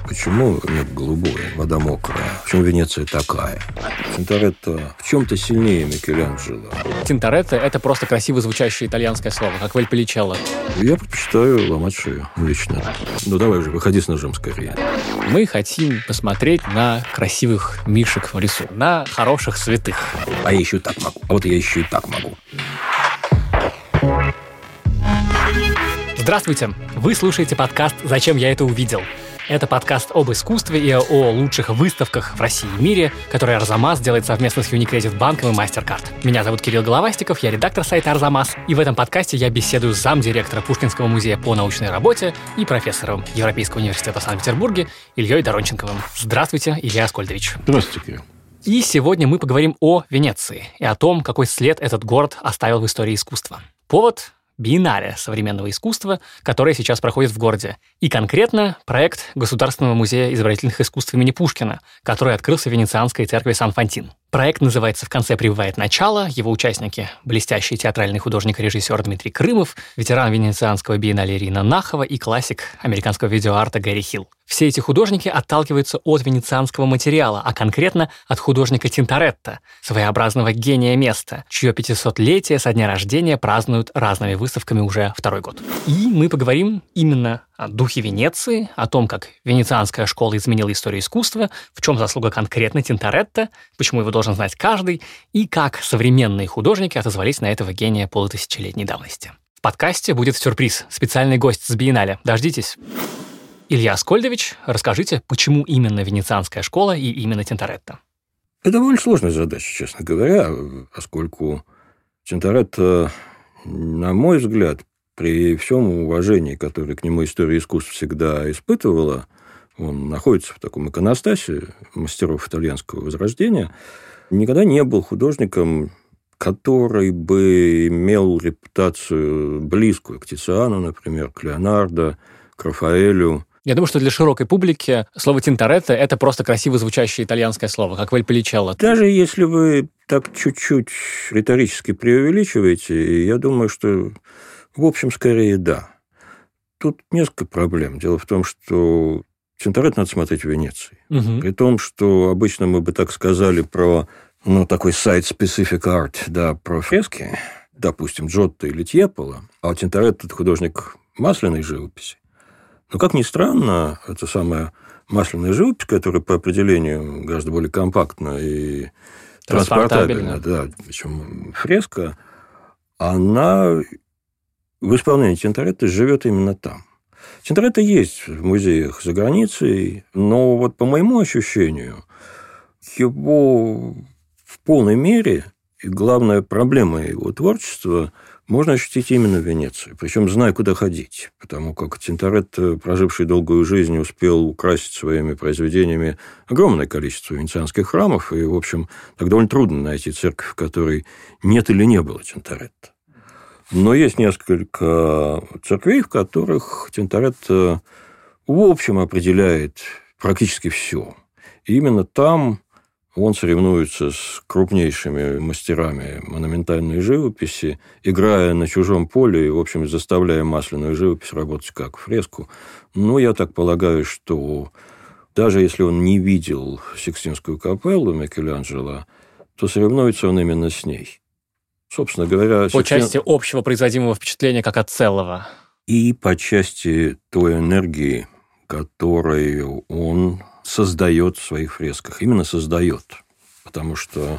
Почему небо голубое, вода мокрая? Почему Венеция такая? Тинторетто в чем-то сильнее Микеланджело. Тинторетто — это просто красиво звучащее итальянское слово, как Вальполичелло. Я предпочитаю ломать шею лично. Ну давай уже, выходи с ножом скорее. Мы хотим посмотреть на красивых мишек в лесу, на хороших святых. А я еще так могу. А вот я еще и так могу. Здравствуйте! Вы слушаете подкаст «Зачем я это увидел?». Это подкаст об искусстве и о лучших выставках в России и мире, который Арзамас делает совместно с Unicredit банком и MasterCard. Меня зовут Кирилл Головастиков, я редактор сайта Арзамас, и в этом подкасте я беседую с замдиректора Пушкинского музея по научной работе и профессором Европейского университета в Санкт-Петербурге Ильей Доронченковым. Здравствуйте, Илья Аскольдович. Здравствуйте, Кирилл. И сегодня мы поговорим о Венеции и о том, какой след этот город оставил в истории искусства. Повод — биеннале современного искусства, которое сейчас проходит в городе. И конкретно проект Государственного музея изобразительных искусств имени Пушкина, который открылся в Венецианской церкви Сан-Фонтин. Проект называется «В конце прибывает начало». Его участники — блестящий театральный художник и режиссер Дмитрий Крымов, ветеран Венецианского биеннале Ирина Нахова и классик американского видеоарта Гэри Хилл. Все эти художники отталкиваются от венецианского материала, а конкретно от художника Тинторетто, своеобразного гения места, чье 500-летие со дня рождения празднуют разными выставками уже второй год. И мы поговорим именно о духе Венеции, о том, как венецианская школа изменила историю искусства, в чем заслуга конкретно Тинторетто, почему его должен знать каждый, и как современные художники отозвались на этого гения полутысячелетней давности. В подкасте будет сюрприз, специальный гость с биеннале. Дождитесь. Илья Аскольдович, расскажите, почему именно венецианская школа и именно Тинторетто? Это довольно сложная задача, честно говоря, поскольку Тинторетто, на мой взгляд, при всем уважении, которое к нему история искусств всегда испытывала, он находится в таком иконостасе мастеров итальянского возрождения, никогда не был художником, который бы имел репутацию близкую к Тициану, например, к Леонардо, к Рафаэлю. Я думаю, что для широкой публики слово «Тинторетто» — это просто красиво звучащее итальянское слово, как Вальполичелло. Даже если вы так чуть-чуть риторически преувеличиваете, я думаю, что, в общем, скорее да. Тут несколько проблем. Дело в том, что Тинторетто надо смотреть в Венеции. Угу. При том, что обычно мы бы так сказали про такой site-specific art, да, про фрески, допустим, Джотто или Тьеполо, а Тинторетто – это художник масляной живописи. Но, как ни странно, эта самая масляная живопись, которая по определению гораздо более компактна и транспортабельна, да, причем фреска, она в исполнении Тинторетто живет именно там. Тинторетто есть в музеях за границей, но вот по моему ощущению, его в полной мере, и главная проблема его творчества можно ощутить именно в Венеции, причем зная, куда ходить, потому как Тинторетто, проживший долгую жизнь, успел украсить своими произведениями огромное количество венецианских храмов, и, в общем, так довольно трудно найти церковь, в которой нет или не было Тинторетто. Но есть несколько церквей, в которых Тинторетто, в общем, определяет практически все. И именно там он соревнуется с крупнейшими мастерами монументальной живописи, играя на чужом поле и, в общем, заставляя масляную живопись работать как фреску. Но я так полагаю, что даже если он не видел Сикстинскую капеллу Микеланджело, то соревнуется он именно с ней. Собственно говоря... По части общего производимого впечатления как от целого. И по части той энергии, которую он создает в своих фресках. Именно создает. Потому что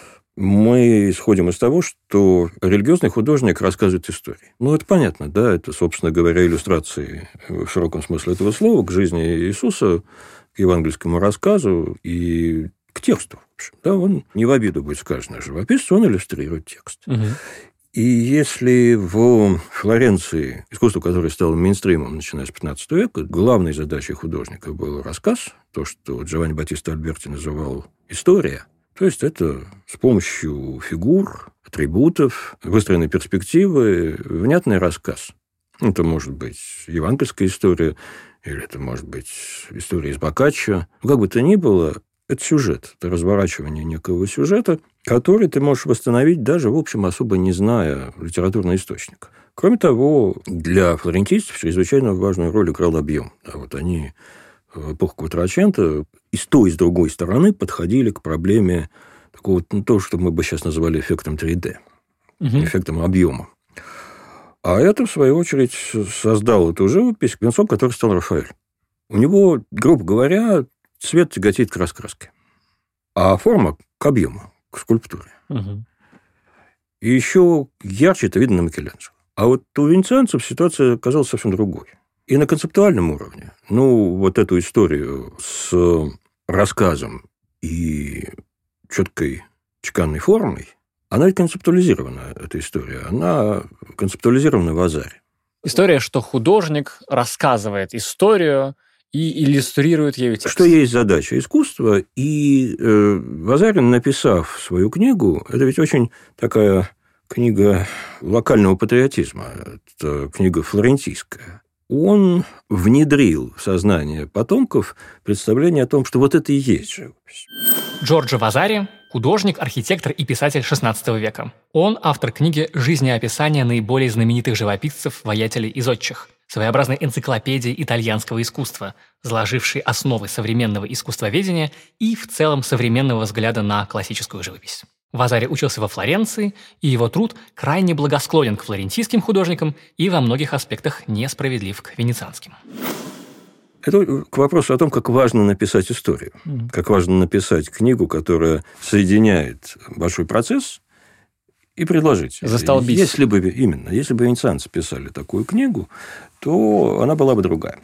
мы исходим из того, что религиозный художник рассказывает истории. Это понятно, да? Это, собственно говоря, иллюстрации в широком смысле этого слова к жизни Иисуса, к евангельскому рассказу и к тексту. В общем, да? Он не в обиду будет сказано живописцу, он иллюстрирует текст. Угу. И если в Флоренции, искусство, которое стало мейнстримом, начиная с XV века, главной задачей художника был рассказ, то, что Джованни Баттиста Альберти называл история, то есть это с помощью фигур, атрибутов, выстроенной перспективы, внятный рассказ. Это может быть евангельская история, или это может быть история из Боккаччо. Как бы то ни было, это сюжет, это разворачивание некого сюжета, который ты можешь восстановить даже, в общем, особо не зная литературный источник. Кроме того, для флорентийцев чрезвычайно важную роль играл объем. Они в эпоху Кватраченто и с той, и с другой стороны подходили к проблеме такого, то, что мы бы сейчас называли эффектом 3D, эффектом объема. А это, в свою очередь, создал эту живопись венцом, который стал Рафаэль. У него, грубо говоря, цвет тяготеет к раскраске, а форма к объему, к скульптуре. И еще ярче это видно на Микеланджело. А вот у венецианцев ситуация оказалась совсем другой. И на концептуальном уровне, вот эту историю с рассказом и четкой чеканной формой, она ведь концептуализирована, эта история. Она концептуализирована в Вазари. История, что художник рассказывает историю и иллюстрирует ею текст. Что есть задача искусства. И Вазарин, написав свою книгу, это ведь очень такая книга локального патриотизма, это книга флорентийская. Он внедрил в сознание потомков представление о том, что вот это и есть живопись. Джорджо Вазари – художник, архитектор и писатель XVI века. Он автор книги «Жизнеописание наиболее знаменитых живописцев, воятелей и зодчих», своеобразной энциклопедии итальянского искусства, заложившей основы современного искусствоведения и в целом современного взгляда на классическую живопись. Вазари учился во Флоренции, и его труд крайне благосклонен к флорентийским художникам и во многих аспектах несправедлив к венецианским. Это к вопросу о том, как важно написать историю, как важно написать книгу, которая соединяет большой процесс, и предложить. Застолбить. Если бы венецианцы писали такую книгу, то она была бы другая.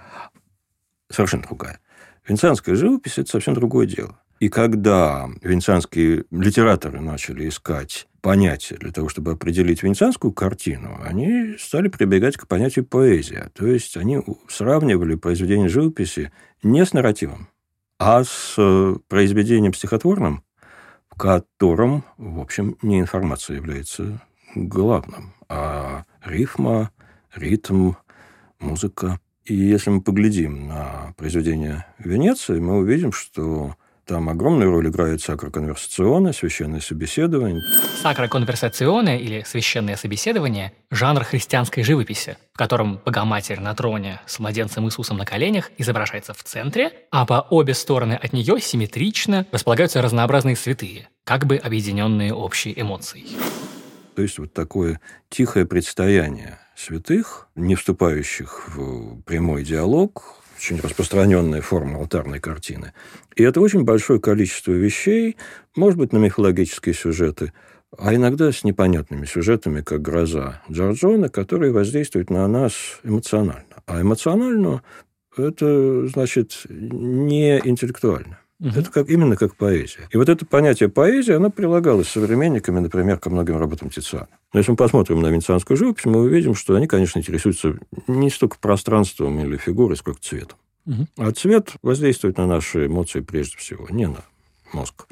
Совершенно другая. Венецианская живопись – это совсем другое дело. И когда венецианские литераторы начали искать понятия для того, чтобы определить венецианскую картину, они стали прибегать к понятию поэзия. То есть они сравнивали произведение живописи не с нарративом, а с произведением стихотворным, в котором, в общем, не информация является главным, а рифма, ритм, музыка. И если мы поглядим на произведение Венеции, мы увидим, что там огромную роль играет сакро-конверсационе, священное собеседование. Сакро-конверсационе, или священное собеседование – жанр христианской живописи, в котором Богоматерь на троне с младенцем Иисусом на коленях изображается в центре, а по обе стороны от нее симметрично располагаются разнообразные святые, как бы объединенные общей эмоцией. То есть вот такое тихое предстояние святых, не вступающих в прямой диалог, очень распространенная форма алтарной картины. И это очень большое количество вещей, может быть, на мифологические сюжеты, а иногда с непонятными сюжетами, как «Гроза» Джорджоне, которые воздействуют на нас эмоционально. А эмоционально это, значит, не интеллектуально. Это именно как поэзия. И вот это понятие поэзии, оно прилагалось современниками, например, ко многим работам Тициана. Но если мы посмотрим на венецианскую живопись, мы увидим, что они, конечно, интересуются не столько пространством или фигурой, сколько цветом. А цвет воздействует на наши эмоции прежде всего, не на мозг.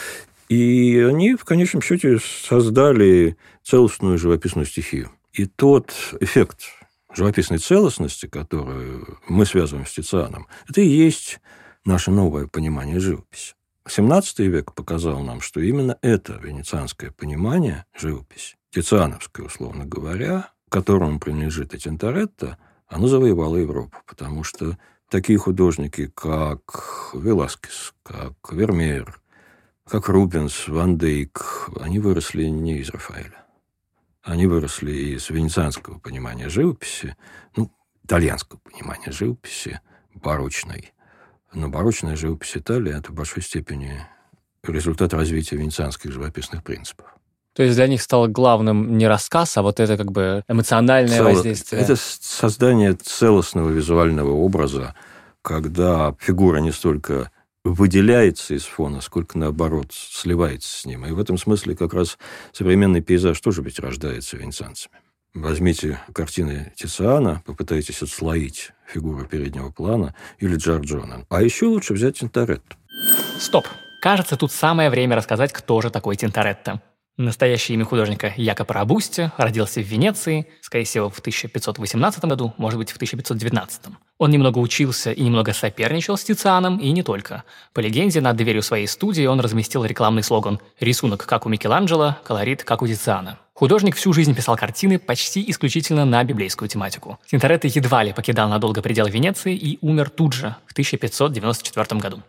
И они, в конечном счете, создали целостную живописную стихию. И тот эффект живописной целостности, который мы связываем с Тицианом, это и есть наше новое понимание живописи. XVII век показал нам, что именно это венецианское понимание живописи, тициановское, условно говоря, которому принадлежит и Тинторетто, оно завоевало Европу, потому что такие художники, как Веласкес, как Вермеер, как Рубенс, Ван Дейк, они выросли не из Рафаэля. Они выросли из венецианского понимания живописи, итальянского понимания живописи, барочной. Но барочная живопись Италии – это в большой степени результат развития венецианских живописных принципов. То есть для них стало главным не рассказ, а вот это как бы эмоциональное воздействие. Это создание целостного визуального образа, когда фигура не столько выделяется из фона, сколько, наоборот, сливается с ним. И в этом смысле как раз современный пейзаж тоже ведь рождается венецианцами. Возьмите картины Тициана, попытайтесь отслоить фигуру переднего плана или Джорджоне. А еще лучше взять Тинторетто. Стоп. Кажется, тут самое время рассказать, кто же такой Тинторетто. Настоящее имя художника Якопо Робусти, родился в Венеции, скорее всего, в 1518 году, может быть, в 1519. Он немного учился и немного соперничал с Тицианом, и не только. По легенде, над дверью своей студии он разместил рекламный слоган «Рисунок, как у Микеланджело, колорит, как у Тициана». Художник всю жизнь писал картины почти исключительно на библейскую тематику. Тинторетто едва ли покидал надолго пределы Венеции и умер тут же, в 1594 году.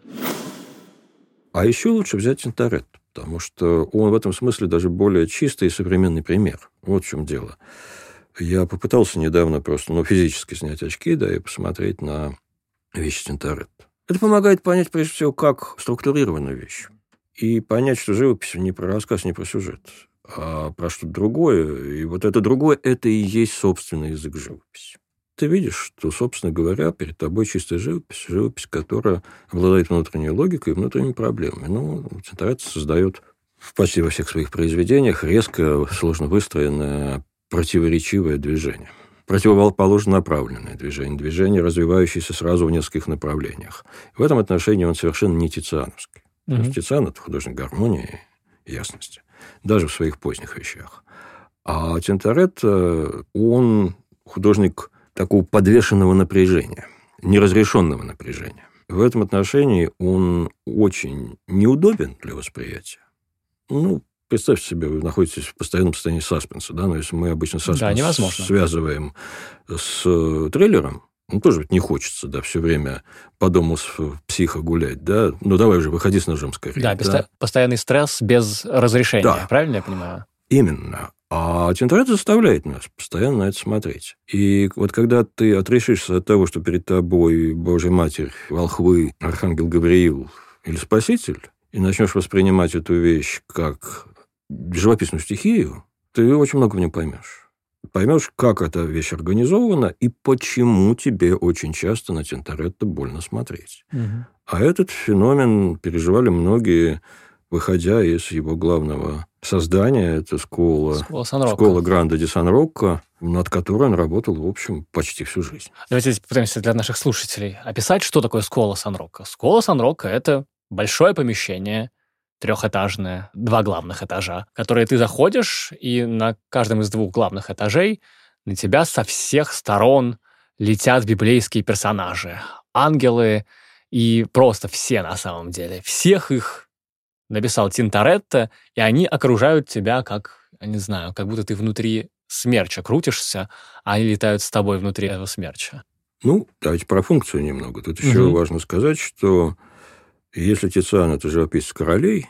А еще лучше взять Тинторетто, потому что он в этом смысле даже более чистый и современный пример. Вот в чем дело. Я попытался недавно просто физически снять очки, и посмотреть на вещи Тинторетто. Это помогает понять, прежде всего, как структурирована вещь. И понять, что живопись не про рассказ, не про сюжет, а про что-то другое. И вот это другое – это и есть собственный язык живописи. Ты видишь, что, собственно говоря, перед тобой чистая живопись, которая обладает внутренней логикой и внутренними проблемами. Тинторетто создает почти во всех своих произведениях резко, сложно выстроенное, противоречивое движение. Противоположно направленное движение, развивающееся сразу в нескольких направлениях. В этом отношении он совершенно не тициановский. Потому что Тициан – это художник гармонии и ясности, даже в своих поздних вещах. А Тинторетто, он художник такого подвешенного напряжения, неразрешенного напряжения. В этом отношении он очень неудобен для восприятия. Представьте себе, вы находитесь в постоянном состоянии саспенса, но если мы обычно саспенс связываем с триллером, тоже ведь не хочется, все время по дому с психо гулять, давай уже, выходи с ножом скорее. Постоянный стресс без разрешения, правильно я понимаю? Именно. А Тинторетто заставляет нас постоянно на это смотреть. И вот когда ты отрешишься от того, что перед тобой Божья Матерь, волхвы, Архангел Гавриил или Спаситель, и начнешь воспринимать эту вещь как живописную стихию, ты очень много в ней поймешь. Поймешь, как эта вещь организована и почему тебе очень часто на Тинторетто больно смотреть. А этот феномен переживали многие, выходя из его главного создания, это школа Гранде ди Сан-Рокко, над которой он работал, в общем, почти всю жизнь. Давайте попытаемся для наших слушателей описать, что такое школа Сан-Рокко. Школа Сан-Рокко – это большое помещение, трехэтажное, 2 главных этажа, в которые ты заходишь, и на каждом из 2 главных этажей на тебя со всех сторон летят библейские персонажи, ангелы и просто все на самом деле. Всех их написал Тинторетто, и они окружают тебя как, я не знаю, как будто ты внутри смерча крутишься, а они летают с тобой внутри этого смерча. Давайте про функцию немного. Тут еще важно сказать, что если Тициан – это живописец королей,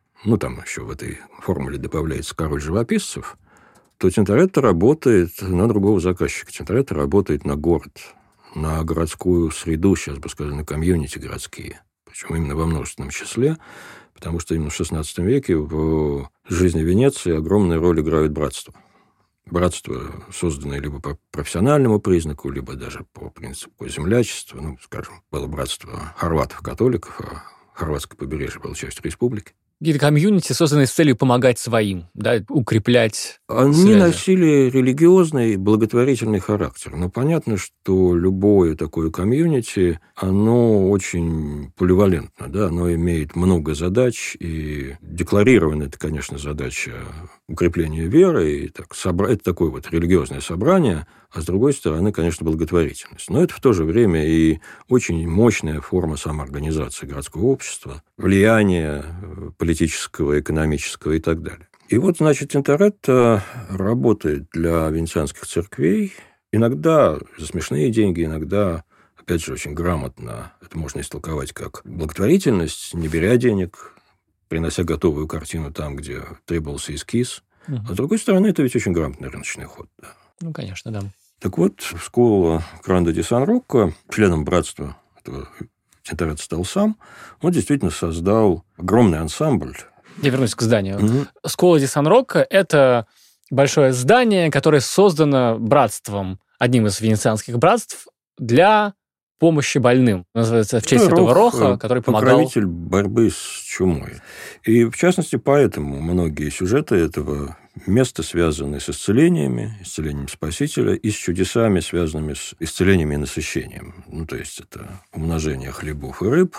там еще в этой формуле добавляется король живописцев, то Тинторетто работает на другого заказчика. Тинторетто работает на город, на городскую среду, сейчас бы сказали, на комьюнити городские. Причем именно во множественном числе, потому что именно в XVI веке в жизни Венеции огромную роль играет братство. Братство, созданное либо по профессиональному признаку, либо даже по принципу землячества. Было братство хорватов-католиков, а хорватское побережье было частью республики. Какие-то комьюнити, созданные с целью помогать своим, укреплять Они связи. Носили религиозный, благотворительный характер. Но понятно, что любое такое комьюнити, оно очень поливалентно, оно имеет много задач, и декларирована это, конечно, задача укрепления веры, и это такое религиозное собрание, а с другой стороны, конечно, благотворительность. Но это в то же время и очень мощная форма самоорганизации городского общества, влияния политического, экономического и так далее. И Тинторетто работает для венецианских церквей, иногда за смешные деньги, иногда, опять же, очень грамотно. Это можно истолковать как благотворительность, не беря денег, принося готовую картину там, где требовался эскиз. А с другой стороны, это ведь очень грамотный рыночный ход. Конечно, да. Так вот, школа Гранде ди Сан-Рокко, членом братства этого Тинторетто стал сам, он действительно создал огромный ансамбль. Я вернусь к зданию. Школа ди Сан-Рокко – это большое здание, которое создано братством, одним из венецианских братств, для помощи больным. Называется в честь Святого Роха, который помогал... Покровитель борьбы с чумой. И, в частности, поэтому многие сюжеты этого места связаны с исцелением Спасителя, и с чудесами, связанными с исцелением и насыщением. То есть, это умножение хлебов и рыб,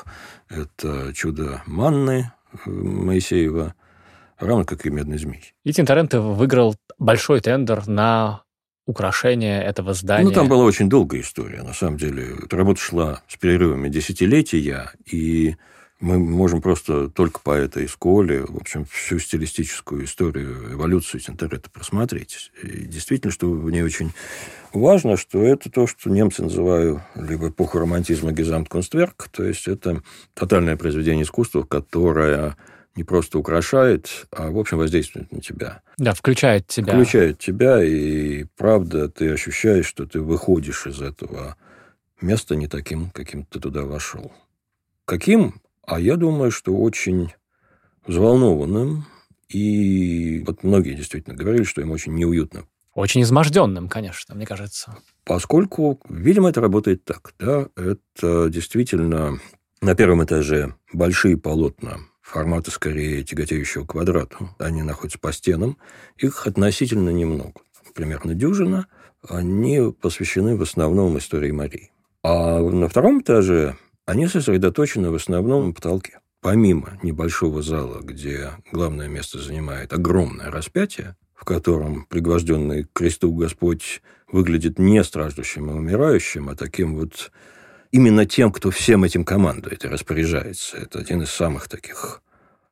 это чудо манны Моисеева, равно как и медный змей. И Тинторетто выиграл большой тендер на украшение этого здания. Там была очень долгая история. На самом деле, эта работа шла с перерывами десятилетия, и Мы можем просто только по этой школе, в общем, всю стилистическую историю, эволюцию Тинторетто просмотреть. И действительно, что в ней очень важно, что это то, что немцы называют либо эпоху романтизма Gesamtkunstwerk, то есть это тотальное произведение искусства, которое не просто украшает, а, в общем, воздействует на тебя. Да, включает тебя. Включает тебя, и правда, ты ощущаешь, что ты выходишь из этого места не таким, каким ты туда вошел. Каким? А я думаю, что очень взволнованным. И вот многие действительно говорили, что им очень неуютно. Очень изможденным, конечно, мне кажется. Поскольку, видимо, это работает так. Да? Это действительно на первом этаже большие полотна формата, скорее, тяготеющего к квадрату. Они находятся по стенам. Их относительно немного. Примерно дюжина. Они посвящены в основном истории Марии. А на втором этаже они сосредоточены в основном на потолке. Помимо небольшого зала, где главное место занимает огромное распятие, в котором пригвожденный к кресту Господь выглядит не страждущим и умирающим, а таким вот именно тем, кто всем этим командует и распоряжается. Это один из самых таких,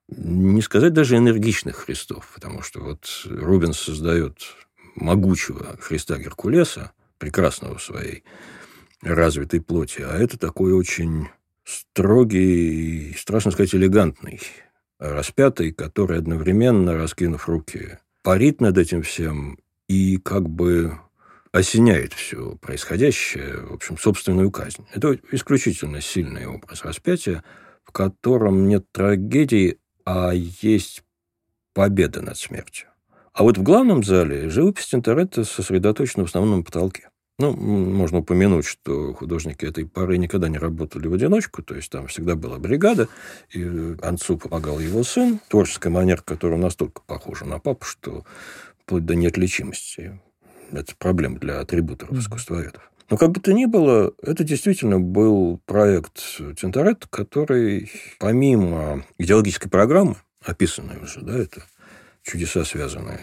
не сказать даже энергичных Христов, потому что вот Рубенс создает могучего Христа Геркулеса, прекрасного в своей развитой плоти, а это такой очень строгий и, страшно сказать, элегантный распятый, который одновременно, раскинув руки, парит над этим всем и как бы осеняет все происходящее, в общем, собственную казнь. Это исключительно сильный образ распятия, в котором нет трагедии, а есть победа над смертью. А вот в главном зале живопись Тинторетто сосредоточена в основном на потолке. Можно упомянуть, что художники этой поры никогда не работали в одиночку, то есть там всегда была бригада, и Анцу помогал его сын, творческая манера которого настолько похожа на папу, что вплоть до неотличимости. Это проблема для атрибуторов, искусствоведов. Но как бы то ни было, это действительно был проект Тинторетто, который помимо идеологической программы, описанной уже, да, это чудеса, связанные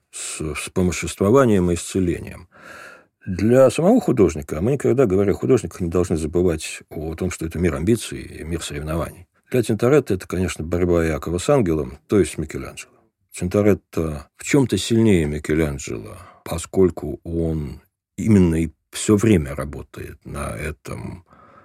с вспомоществованием и исцелением, для самого художника, а мы никогда, говоря о художниках, не должны забывать о том, что это мир амбиций и мир соревнований. Для Тинторетто это, конечно, борьба Иакова с ангелом, то есть с Микеланджело. Тинторетто в чем-то сильнее Микеланджело, поскольку он именно и все время работает на этом.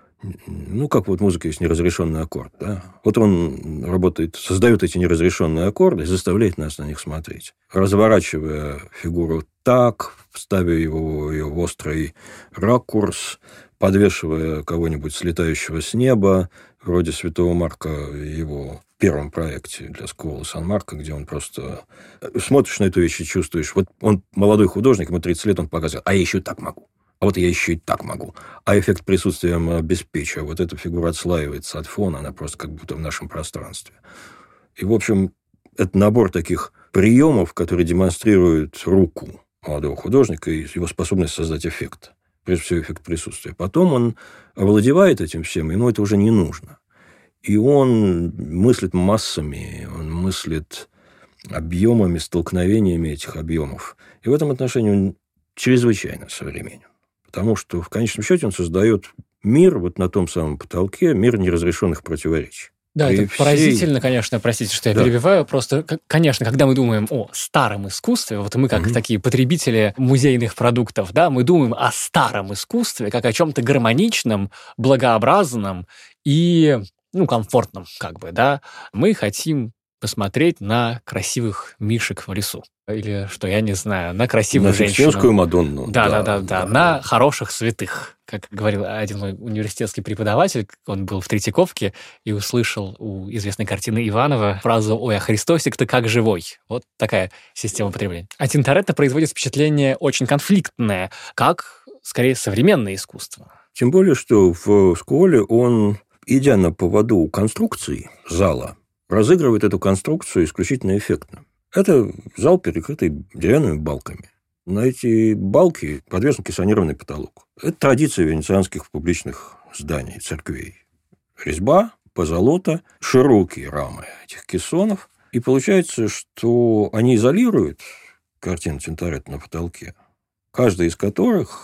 Как вот музыка есть неразрешенный аккорд, да? Вот он работает, создает эти неразрешенные аккорды и заставляет нас на них смотреть. Разворачивая фигуру так, ставя его в острый ракурс, подвешивая кого-нибудь слетающего с неба, вроде Святого Марка в его первом проекте для Скуола Сан-Марко, где он просто смотришь на эту вещь и чувствуешь, вот он молодой художник, ему 30 лет, он показывает, а я еще так могу. А вот я еще и так могу. А эффект присутствия обеспечу. А вот эта фигура отслаивается от фона, она просто как будто в нашем пространстве. И, в общем, это набор таких приемов, которые демонстрируют руку молодого художника и его способность создать эффект. Прежде всего, эффект присутствия. Потом он овладевает этим всем, ему это уже не нужно. И он мыслит массами, он мыслит объемами, столкновениями этих объемов. И в этом отношении он чрезвычайно современен. Потому что, в конечном счете, он создает мир вот на том самом потолке, мир неразрешенных противоречий. Да, это поразительно, конечно, простите, что я перебиваю. Просто, конечно, когда мы думаем о старом искусстве, вот мы как такие потребители музейных продуктов, да, мы думаем о старом искусстве как о чем-то гармоничном, благообразном и, комфортном, как бы, да. Мы хотим посмотреть на красивых мишек в лесу. Или, что я не знаю, на красивую женщину. На Сикстинскую Мадонну. Да, на хороших святых. Как говорил один мой университетский преподаватель, он был в Третьяковке и услышал у известной картины Иванова фразу «Ой, а Христосик-то как живой». Вот такая система потребления. А Тинторетто производит впечатление очень конфликтное, как, скорее, современное искусство. Тем более, что в школе он, идя на поводу у конструкции зала, разыгрывает эту конструкцию исключительно эффектно. Это зал, перекрытый деревянными балками. На эти балки подвешен кессонированный потолок. Это традиция венецианских публичных зданий, церквей. Резьба, позолота, широкие рамы этих кессонов. И получается, что они изолируют картину Тинторетто на потолке, каждая из которых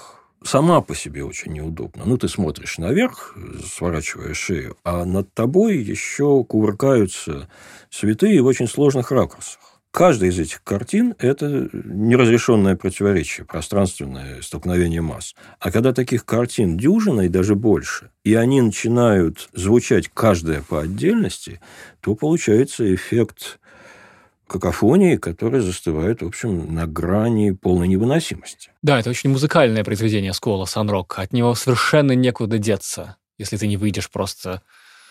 сама по себе очень неудобна. Ну, ты смотришь наверх, сворачивая шею, а над тобой еще кувыркаются святые в очень сложных ракурсах. Каждая из этих картин – это неразрешенное противоречие, пространственное столкновение масс. А когда таких картин дюжина и даже больше, и они начинают звучать каждая по отдельности, то получается эффект какофонии, который застывает, в общем, на грани полной невыносимости. Да, это очень музыкальное произведение Скола Сан-Рокко. От него совершенно некуда деться, если ты не выйдешь просто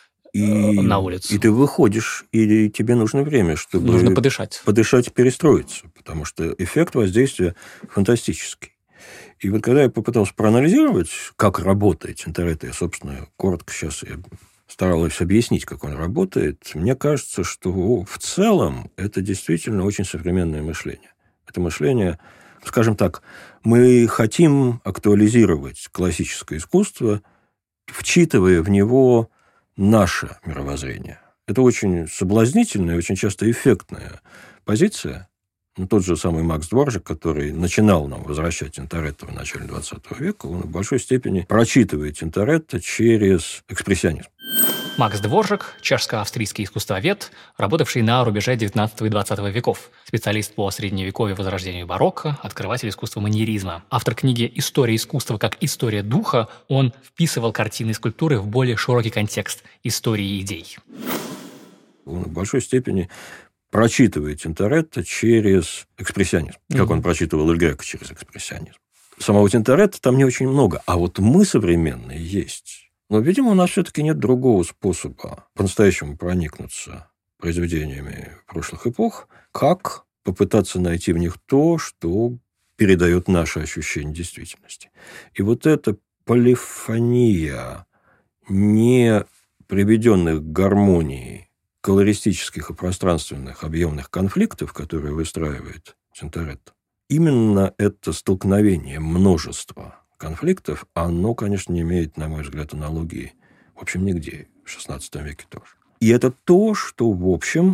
на улицу. И ты выходишь, и тебе нужно время, чтобы... Нужно подышать. Подышать и перестроиться, потому что эффект воздействия фантастический. И вот когда я попытался проанализировать, как работает Тинторетто, я, собственно, коротко сейчас старалась объяснить, как он работает, мне кажется, что в целом это действительно очень современное мышление. Это мышление, скажем так, мы хотим актуализировать классическое искусство, вчитывая в него наше мировоззрение. Это очень соблазнительная, очень часто эффектная позиция. Тот же самый Макс Дворжак, который начинал нам возвращать Тинторетто в начале XX века, он в большой степени прочитывает Тинторетто через экспрессионизм. Макс Дворжак – чешско-австрийский искусствовед, работавший на рубеже XIX и XX веков, специалист по средневековью, возрождению барокко, открыватель искусства маньеризма. Автор книги «История искусства как история духа», он вписывал картины и скульптуры в более широкий контекст истории и идей. Он в большой степени прочитывает Тинторетто через экспрессионизм, как он прочитывал Эль Греко через экспрессионизм. Самого Тинторетто там не очень много, а вот мы современные есть. Но, видимо, у нас все-таки нет другого способа по-настоящему проникнуться произведениями прошлых эпох, как попытаться найти в них то, что передает наше ощущение действительности. И вот эта полифония не приведенных к гармонии колористических и пространственных объемных конфликтов, которые выстраивает Тинторетто, именно это столкновение множества конфликтов, оно, конечно, не имеет, на мой взгляд, аналогии, в общем, нигде, в XVI веке тоже. И это то, что, в общем,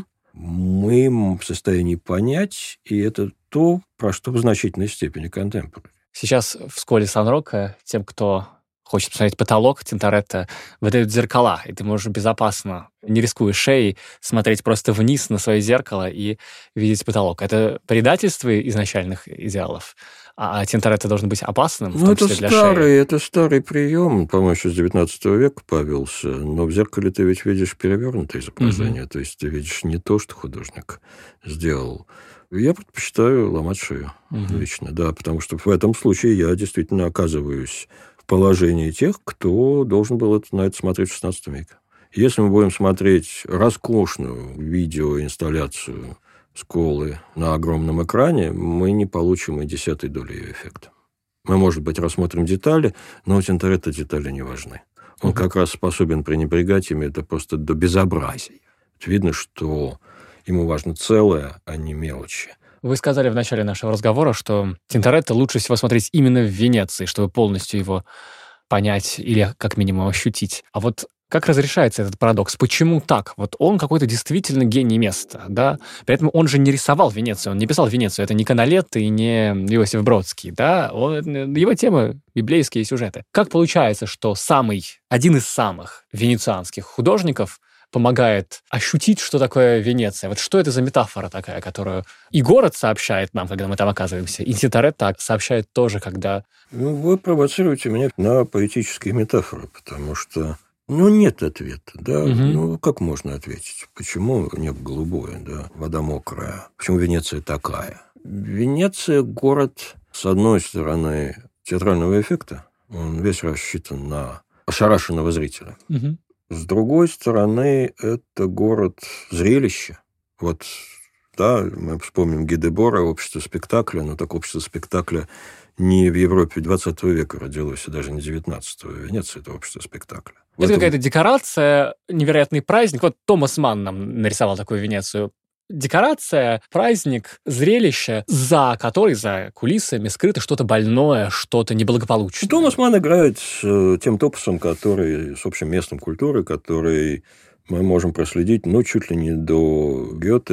мы в состоянии понять, и это то, про что в значительной степени контемпорари. Сейчас в Сколе Сан-Рокко тем, кто хочет посмотреть потолок Тинторетто, выдают зеркала, и ты можешь безопасно, не рискуя шеей, смотреть просто вниз на свое зеркало и видеть потолок. Это предательство изначальных идеалов, а Тинторетто должен быть опасным, в том числе для шеи. Это старый прием, по-моему, еще с XIX века повелся, но в зеркале ты ведь видишь перевернутое изображение, то есть ты видишь не то, что художник сделал. Я предпочитаю ломать шею лично, да, потому что в этом случае я действительно оказываюсь в положении тех, кто должен был на это смотреть в XVI веке. Если мы будем смотреть роскошную видеоинсталляцию Сколы на огромном экране, мы не получим и 10 доли ее эффекта. Мы, может быть, рассмотрим детали, но у Тинторетто детали не важны. Он как раз способен пренебрегать ими, это просто до безобразия. Видно, что ему важно целое, а не мелочи. Вы сказали в начале нашего разговора, что Тинторетто лучше всего смотреть именно в Венеции, чтобы полностью его понять или как минимум ощутить. А вот как разрешается этот парадокс? Почему так? Вот он какой-то действительно гений места, да? При этом он же не рисовал Венецию, он не писал Венецию. Это не Каналетто и не Иосиф Бродский, да? Его темы — библейские сюжеты. Как получается, что один из самых венецианских художников помогает ощутить, что такое Венеция? Вот что это за метафора такая, которую и город сообщает нам, когда мы там оказываемся, и Тинторетто сообщает тоже, когда... Вы провоцируете меня на поэтические метафоры, потому что нет ответа, да. Как можно ответить? Почему небо голубое, да, вода мокрая? Почему Венеция такая? Венеция – город, с одной стороны, театрального эффекта. Он весь рассчитан на ошарашенного зрителя. С другой стороны, это город зрелища. Вот, да, мы вспомним Ги Дебора, общество спектакля, но так общество спектакля не в Европе 20 века родилось, и даже не 19-го. Венеция – это общество спектакля. Это какая-то декорация, невероятный праздник. Вот Томас Манн нам нарисовал такую Венецию. Декорация, праздник, зрелище, за кулисами скрыто что-то больное, что-то неблагополучное. Томас Манн играет с тем топосом, с общим местом культуры, который мы можем проследить, чуть ли не до Гёте,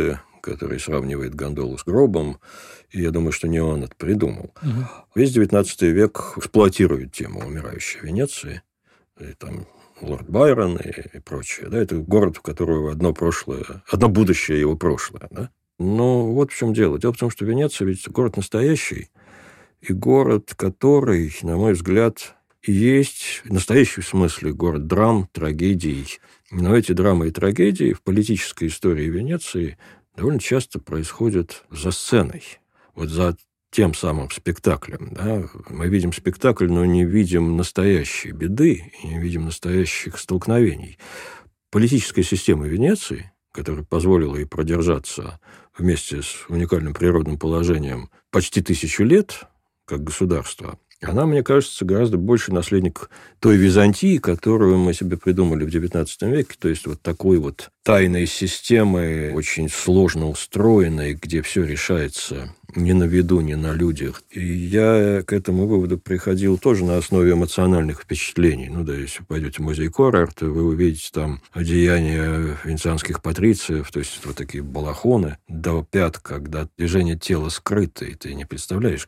который сравнивает гондолу с гробом, и я думаю, что не он это придумал. Весь XIX век эксплуатирует тему умирающей Венеции, и там лорд Байрон и прочее. Да, это город, у которого одно будущее его прошлое. Да? Но вот в чем дело. Дело в том, что Венеция ведь город настоящий, и город, который, на мой взгляд, и есть в настоящем смысле город драм, трагедий. Но эти драмы и трагедии в политической истории Венеции довольно часто происходят за сценой, вот за тем самым спектаклем. Да? Мы видим спектакль, но не видим настоящей беды, и не видим настоящих столкновений. Политическая система Венеции, которая позволила ей продержаться вместе с уникальным природным положением почти 1000 лет, как государство, она, мне кажется, гораздо больше наследник той Византии, которую мы себе придумали в XIX веке, то есть вот такой вот тайной системы, очень сложно устроенной, где все решается ни на виду, ни на людях. И я к этому выводу приходил тоже на основе эмоциональных впечатлений. Ну да, если вы пойдете в музей Корарта, вы увидите там одеяния венецианских патрициев, то есть вот такие балахоны до пят, когда движение тела скрыто, и ты не представляешь,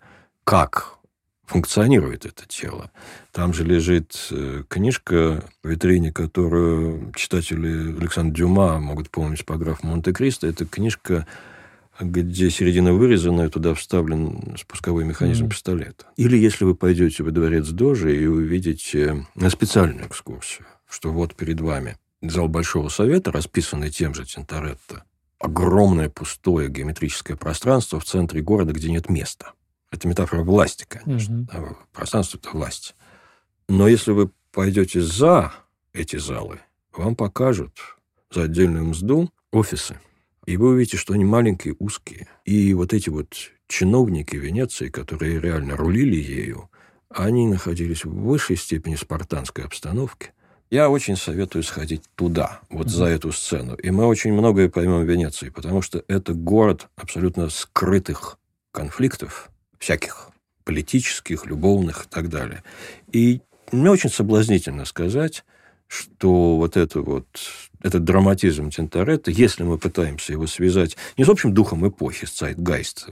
как функционирует это тело. Там же лежит книжка в витрине, которую читатели Александра Дюма могут помнить по графу Монте-Кристо. Это книжка, где середина вырезана, и туда вставлен спусковой механизм пистолета. Или если вы пойдете во дворец Дожи и увидите специальную экскурсию, что вот перед вами зал Большого Совета, расписанный тем же Тинторетто, огромное пустое геометрическое пространство в центре города, где нет места. Это метафора власти, конечно. Пространство – это власть. Но если вы пойдете за эти залы, вам покажут за отдельную мзду офисы. И вы увидите, что они маленькие, узкие. И вот эти вот чиновники Венеции, которые реально рулили ею, они находились в высшей степени спартанской обстановке. Я очень советую сходить туда, вот за эту сцену. И мы очень многое поймем в Венеции, потому что это город абсолютно скрытых конфликтов, всяких политических, любовных и так далее. И мне очень соблазнительно сказать, что вот этот драматизм Тинторетто, если мы пытаемся его связать не с общим духом эпохи, с цайтгайст,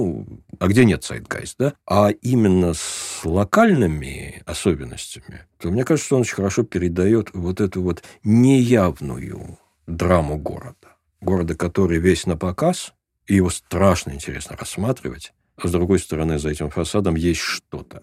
а где нет цайтгайст, да, а именно с локальными особенностями, то мне кажется, что он очень хорошо передает вот эту вот неявную драму города. Города, который весь на показ, и его страшно интересно рассматривать, а с другой стороны, за этим фасадом есть что-то.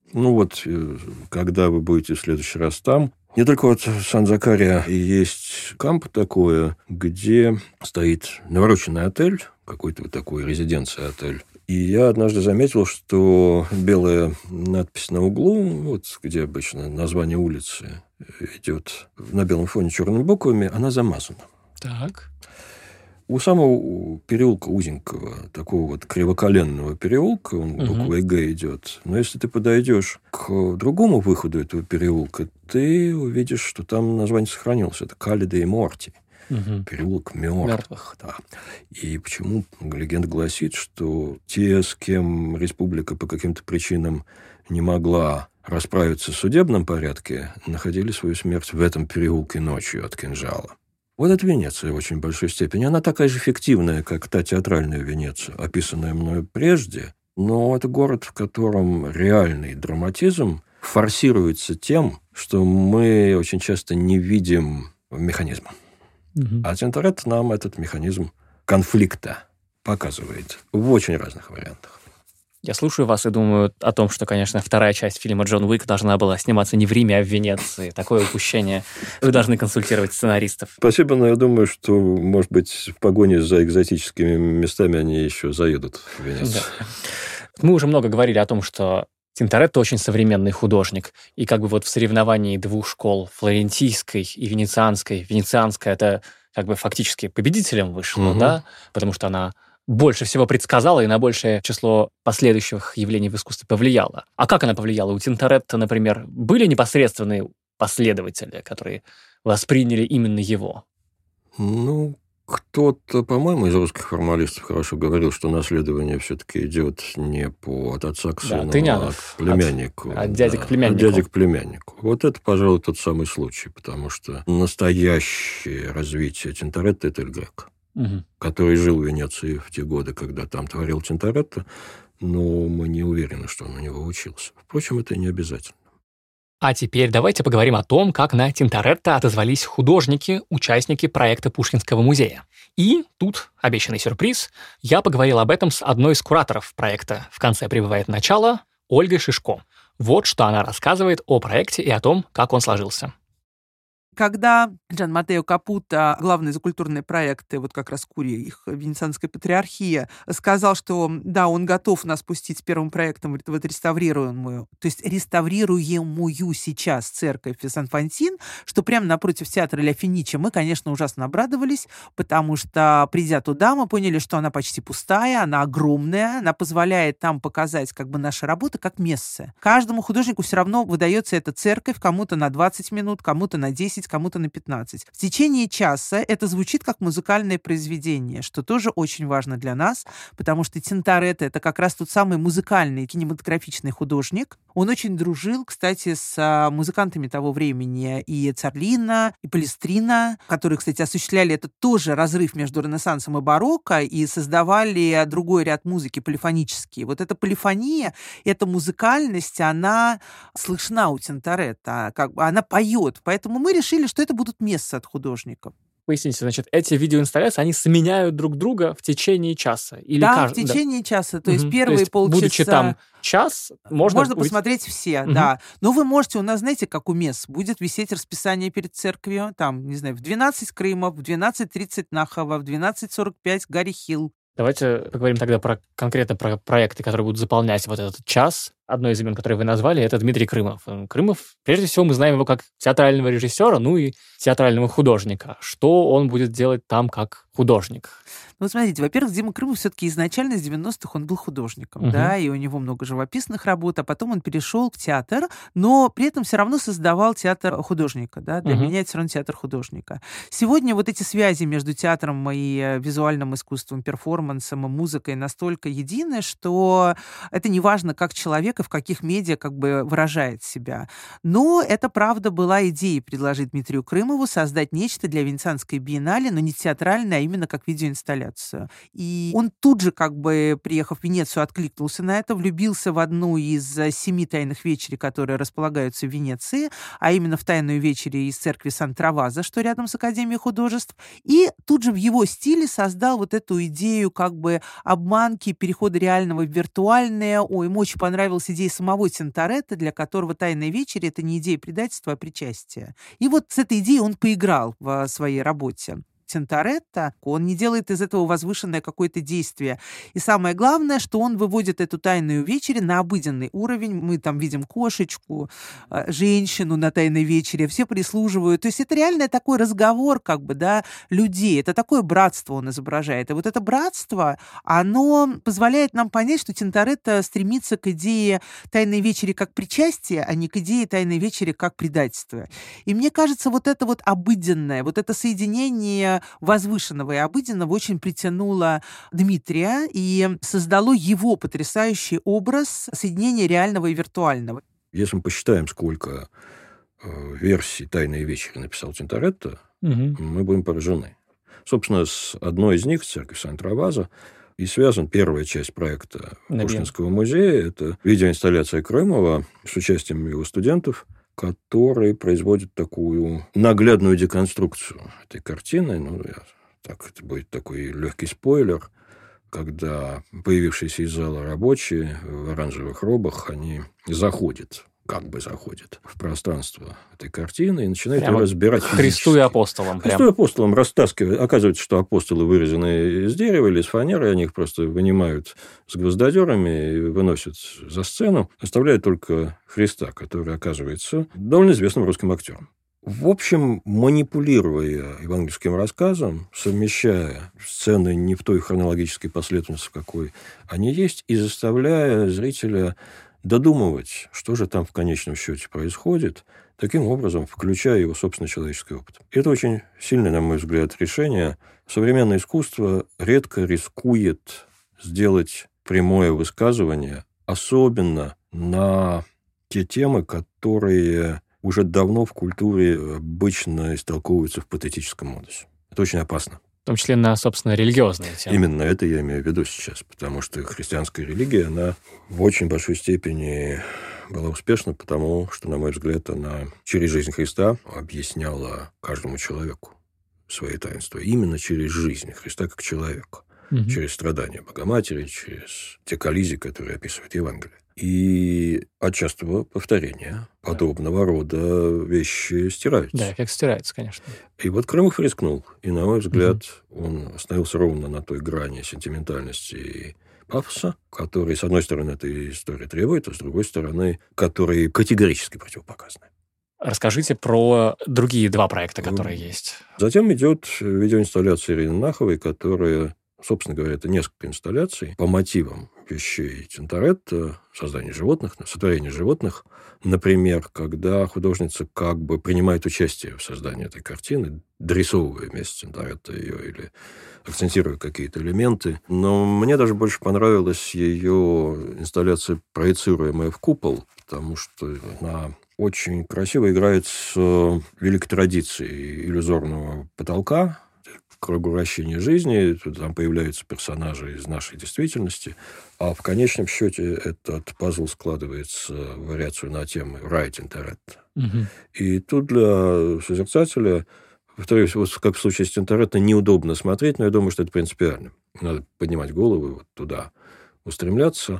Когда вы будете в следующий раз там, не только вот в Сан-Закариа есть кампо такое, где стоит навороченный отель, какой-то вот такой резиденция-отель. И я однажды заметил, что белая надпись на углу, вот где обычно название улицы идет на белом фоне черными буквами, она замазана. Так. У самого переулка узенького, такого вот кривоколенного переулка, он буквой «Г» идет. Но если ты подойдешь к другому выходу этого переулка, ты увидишь, что там название сохранилось. Это Кале дей Морти. Переулок мертвых. Да. И почему легенда гласит, что те, с кем республика по каким-то причинам не могла расправиться в судебном порядке, находили свою смерть в этом переулке ночью от кинжала. Вот это Венеция в очень большой степени. Она такая же фиктивная, как та театральная Венеция, описанная мною прежде, но это город, в котором реальный драматизм форсируется тем, что мы очень часто не видим механизма. А Тинторетто нам этот механизм конфликта показывает в очень разных вариантах. Я слушаю вас и думаю о том, что, конечно, вторая часть фильма «Джон Уик» должна была сниматься не в Риме, а в Венеции. Такое упущение. Вы должны консультировать сценаристов. Спасибо, но я думаю, что, может быть, в погоне за экзотическими местами они еще заедут в Венецию. Да. Мы уже много говорили о том, что Тинторетто очень современный художник. И как бы вот в соревновании двух школ, флорентийской и венецианской, венецианская это как бы фактически победителем вышла, да, потому что она больше всего предсказала и на большее число последующих явлений в искусстве повлияла. А как она повлияла? У Тинторетто, например, были непосредственные последователи, которые восприняли именно его? Кто-то, по-моему, из русских формалистов хорошо говорил, что наследование все-таки идет не от отца к сыну, а к племяннику. От дяди к племяннику. От дяди к племяннику. Вот это, пожалуй, тот самый случай, потому что настоящее развитие Тинторетто – это Эль Греко. который жил в Венеции в те годы, когда там творил Тинторетто, но мы не уверены, что он у него учился. Впрочем, это не обязательно. А теперь давайте поговорим о том, как на Тинторетто отозвались художники, участники проекта Пушкинского музея. И тут обещанный сюрприз. Я поговорил об этом с одной из кураторов проекта «В конце прибывает начало» Ольгой Шишко. Вот что она рассказывает о проекте и о том, как он сложился. Когда Джан Матео Капуто, главный за культурные проекты, вот как раз Курия, их Венецианская патриархия, сказал, что да, он готов нас пустить с первым проектом в реставрируемую сейчас церковь Сан-Фонтин, что прямо напротив театра Ля Финиче, мы, конечно, ужасно обрадовались, потому что, придя туда, мы поняли, что она почти пустая, она огромная, она позволяет там показать как бы наши работы как мессы. Каждому художнику все равно выдается эта церковь, кому-то на 20 минут, кому-то на 10, кому-то на 15. В течение часа это звучит как музыкальное произведение, что тоже очень важно для нас, потому что Тинторетто — это как раз тот самый музыкальный кинематографичный художник. Он очень дружил, кстати, с музыкантами того времени, и Царлино, и Палестрино, которые, кстати, осуществляли этот тоже разрыв между Ренессансом и барокко и создавали другой ряд музыки, полифонический. Вот эта полифония, эта музыкальность, она слышна у Тинторетто, как бы она поет. Поэтому мы решили, что это будут мессы от художников. Поясните, значит, эти видеоинсталляции, они сменяют друг друга в течение часа? Или в течение часа. То есть первые полчаса... Будучи там час, можно посмотреть все, да. Но вы можете, у нас, знаете, как у месс, будет висеть расписание перед церковью, там, не знаю, в 12 Крымов, в 12:30 Нахова, в 12:45 Гарри Хилл. Давайте поговорим тогда конкретно про проекты, которые будут заполнять вот этот час. Одно из имен, которое вы назвали, это Дмитрий Крымов. Крымов, прежде всего, мы знаем его как театрального режиссера, ну и театрального художника. Что он будет делать там как художник? Ну, смотрите, во-первых, Дима Крымов все-таки изначально с 90-х он был художником, да, и у него много живописных работ, а потом он перешел в театр, но при этом все равно создавал театр художника, да, для меня это все равно театр художника. Сегодня вот эти связи между театром и визуальным искусством, перформансом и музыкой настолько едины, что это не важно, как человек и в каких медиа как бы выражает себя. Но это, правда, была идея предложить Дмитрию Крымову создать нечто для Венецианской биеннале, но не театральное, а именно как видеоинсталляцию. И он тут же, как бы, приехав в Венецию, откликнулся на это, влюбился в одну из 7 тайных вечерей, которые располагаются в Венеции, а именно в тайную вечерю из церкви Сан-Тровазо, что рядом с Академией художеств, и тут же в его стиле создал вот эту идею как бы обманки, перехода реального в виртуальное. Ему очень понравилась идея самого Тинторетто, для которого тайная вечеря — это не идея предательства, а причастия. И вот с этой идеей он поиграл в своей работе. Тинторетто, он не делает из этого возвышенное какое-то действие. И самое главное, что он выводит эту тайную вечерю на обыденный уровень. Мы там видим кошечку, женщину на тайной вечере, все прислуживают. То есть это реально такой разговор, как бы, да, людей. Это такое братство он изображает. И вот это братство, оно позволяет нам понять, что Тинторетто стремится к идее тайной вечери как причастие, а не к идее тайной вечери как предательство. И мне кажется, вот это вот обыденное, вот это соединение возвышенного и обыденного очень притянуло Дмитрия и создало его потрясающий образ соединения реального и виртуального. Если мы посчитаем, сколько версий «Тайной вечери» написал Тинторетто, мы будем поражены. Собственно, с одной из них, церковь Сан-Тровазо, и связана первая часть проекта Пушкинского музея. Это видеоинсталляция Крымова с участием его студентов, который производит такую наглядную деконструкцию этой картины. Это будет такой легкий спойлер, когда появившиеся из зала рабочие в оранжевых робах, они заходят в пространство этой картины и начинают ее разбирать физически. Христу и апостолам. Христу и апостолам растаскивают. Оказывается, что апостолы вырезаны из дерева или из фанеры, они их просто вынимают с гвоздодерами и выносят за сцену, оставляют только Христа, который оказывается довольно известным русским актером. В общем, манипулируя евангельским рассказом, совмещая сцены не в той хронологической последовательности, в какой они есть, и заставляя зрителя додумывать, что же там в конечном счете происходит, таким образом включая его собственный человеческий опыт. Это очень сильное, на мой взгляд, решение. Современное искусство редко рискует сделать прямое высказывание, особенно на те темы, которые уже давно в культуре обычно истолковываются в патетическом модусе. Это очень опасно. В том числе на, собственно, религиозные темы. Именно это я имею в виду сейчас, потому что христианская религия, она в очень большой степени была успешна, потому что, на мой взгляд, она через жизнь Христа объясняла каждому человеку свои таинства. Именно через жизнь Христа как человека. Через страдания Богоматери, через те коллизии, которые описывает Евангелие. И от частого повторения подобного рода вещи стираются. Да, эффект стирается, конечно. И вот Крымов рискнул. И, на мой взгляд, он остановился ровно на той грани сентиментальности и пафоса, который, с одной стороны, эта история требует, а с другой стороны, которые категорически противопоказаны. Расскажите про другие два проекта, которые есть. Затем идет видеоинсталляция Ирины Наховой, которая, собственно говоря, это несколько инсталляций по мотивам вещей Тинторетто, создания животных, сотворения животных. Например, когда художница как бы принимает участие в создании этой картины, дорисовывая вместе с Тинторетто ее или акцентируя какие-то элементы. Но мне даже больше понравилась ее инсталляция, проецируемая в купол, потому что она очень красиво играет с великой традицией иллюзорного потолка, круговращения жизни, там появляются персонажи из нашей действительности, а в конечном счете этот пазл складывается в вариацию на тему рая Тинторетто. И тут для созерцателя, повторюсь, вот как в случае с Тинторетто, неудобно смотреть, но я думаю, что это принципиально. Надо поднимать голову, вот туда устремляться.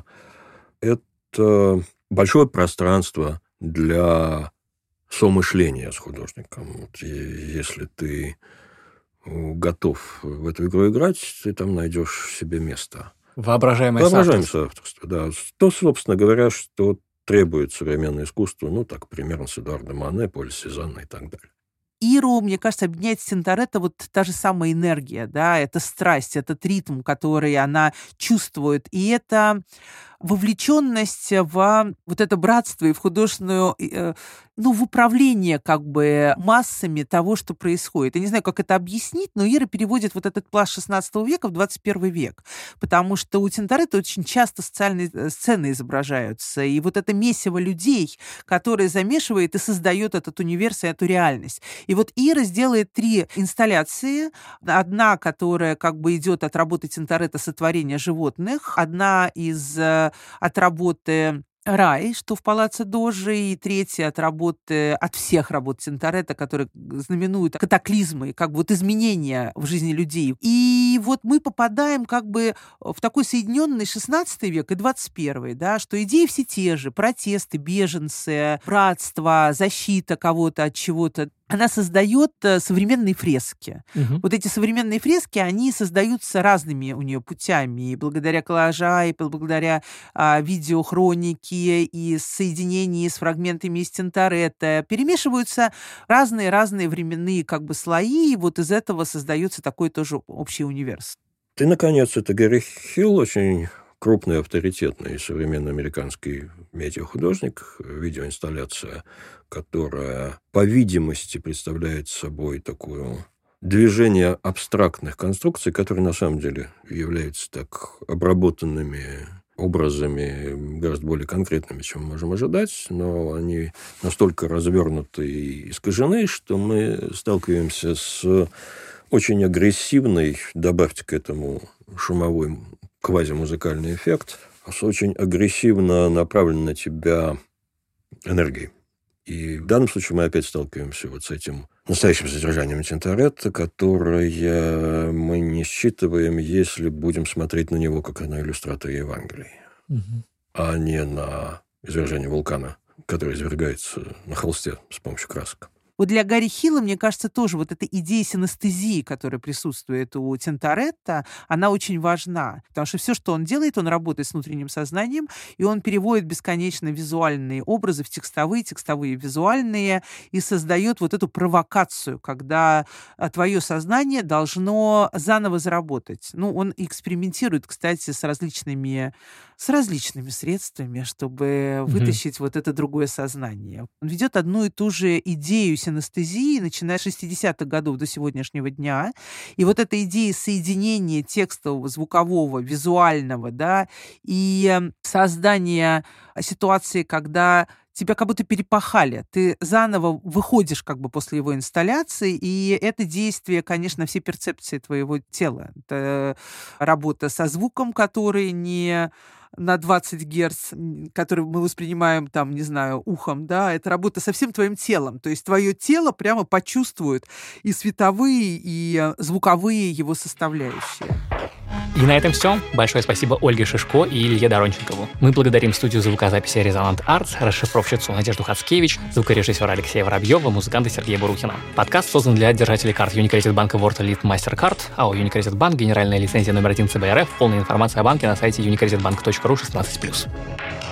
Это большое пространство для somышления с художником. Вот если ты готов в эту игру играть, ты там найдешь себе место. Воображаемое соавторство, да. То, собственно говоря, что требует современное искусство, ну, так, примерно с Эдуардо Мане, Поль Сезанна и так далее. Иру, мне кажется, объединяет с Тинторетто вот та же самая энергия, да, это страсть, этот ритм, который она чувствует, и это вовлеченность в вот это братство и в художественную, в управление как бы массами того, что происходит. Я не знаю, как это объяснить, но Ира переводит вот этот пласт XVI века в 21 век, потому что у Тинторетто очень часто социальные сцены изображаются, и вот это месиво людей, которое замешивает и создает этот универс и эту реальность. И вот Ира сделает 3 инсталляции. Одна, которая как бы идет от работы Тинторетто «Сотворение животных», одна от работы «Рай», что в Палаццо Доджи, и третья от всех работ Тинторетто, которые знаменуют катаклизмы, как бы вот изменения в жизни людей. И вот мы попадаем как бы в такой соединенный 16 век и 21, да, что идеи все те же: протесты, беженцы, братство, защита кого-то от чего-то. Она создает современные фрески. Вот эти современные фрески, они создаются разными у нее путями. И благодаря коллажа, и благодаря видеохронике, и соединении с фрагментами из Тинторетто перемешиваются разные временные как бы слои, и вот из этого создается такой тоже общий универс. И, наконец, это Гэри Хилл, очень крупный, авторитетный современный американский медиахудожник, видеоинсталляция, которая, по видимости, представляет собой такое движение абстрактных конструкций, которые на самом деле являются так обработанными образами, гораздо более конкретными, чем мы можем ожидать, но они настолько развернуты и искажены, что мы сталкиваемся с очень агрессивной, добавьте к этому шумовой квазимузыкальный эффект, с очень агрессивно направленной на тебя энергией. И в данном случае мы опять сталкиваемся вот с этим настоящим содержанием Тинторетто, которое мы не считываем, если будем смотреть на него как на иллюстратора Евангелия, а не на извержение вулкана, который извергается на холсте с помощью красок. Вот для Гэри Хилла, мне кажется, тоже вот эта идея синестезии, которая присутствует у Тинторетто, она очень важна. Потому что все, что он делает, он работает с внутренним сознанием, и он переводит бесконечно визуальные образы в текстовые визуальные, и создает вот эту провокацию, когда твое сознание должно заново заработать. Он экспериментирует, кстати, с различными средствами, чтобы вытащить вот это другое сознание. Он ведет одну и ту же идею синестезии, начиная с 60-х годов до сегодняшнего дня. И вот эта идея соединения текстового, звукового, визуального, да, и создания ситуации, когда тебя как будто перепахали. Ты заново выходишь как бы после его инсталляции, и это действие, конечно, все перцепции твоего тела. Это работа со звуком, который не на 20 Гц, который мы воспринимаем, там, не знаю, ухом, да, это работа со всем твоим телом. То есть твое тело прямо почувствует и световые, и звуковые его составляющие. И на этом все. Большое спасибо Ольге Шишко и Илье Доронченкову. Мы благодарим студию звукозаписи «Резонант Артс», расшифровщицу Надежду Хацкевич, звукорежиссера Алексея Воробьева, музыканта Сергея Бурухина. Подкаст создан для держателей карт Unicredit банка World Elite MasterCard, АО Unicredit Bank, генеральная лицензия номер 1 ЦБРФ, полная информация о банке на сайте unicreditbank.ru 16+.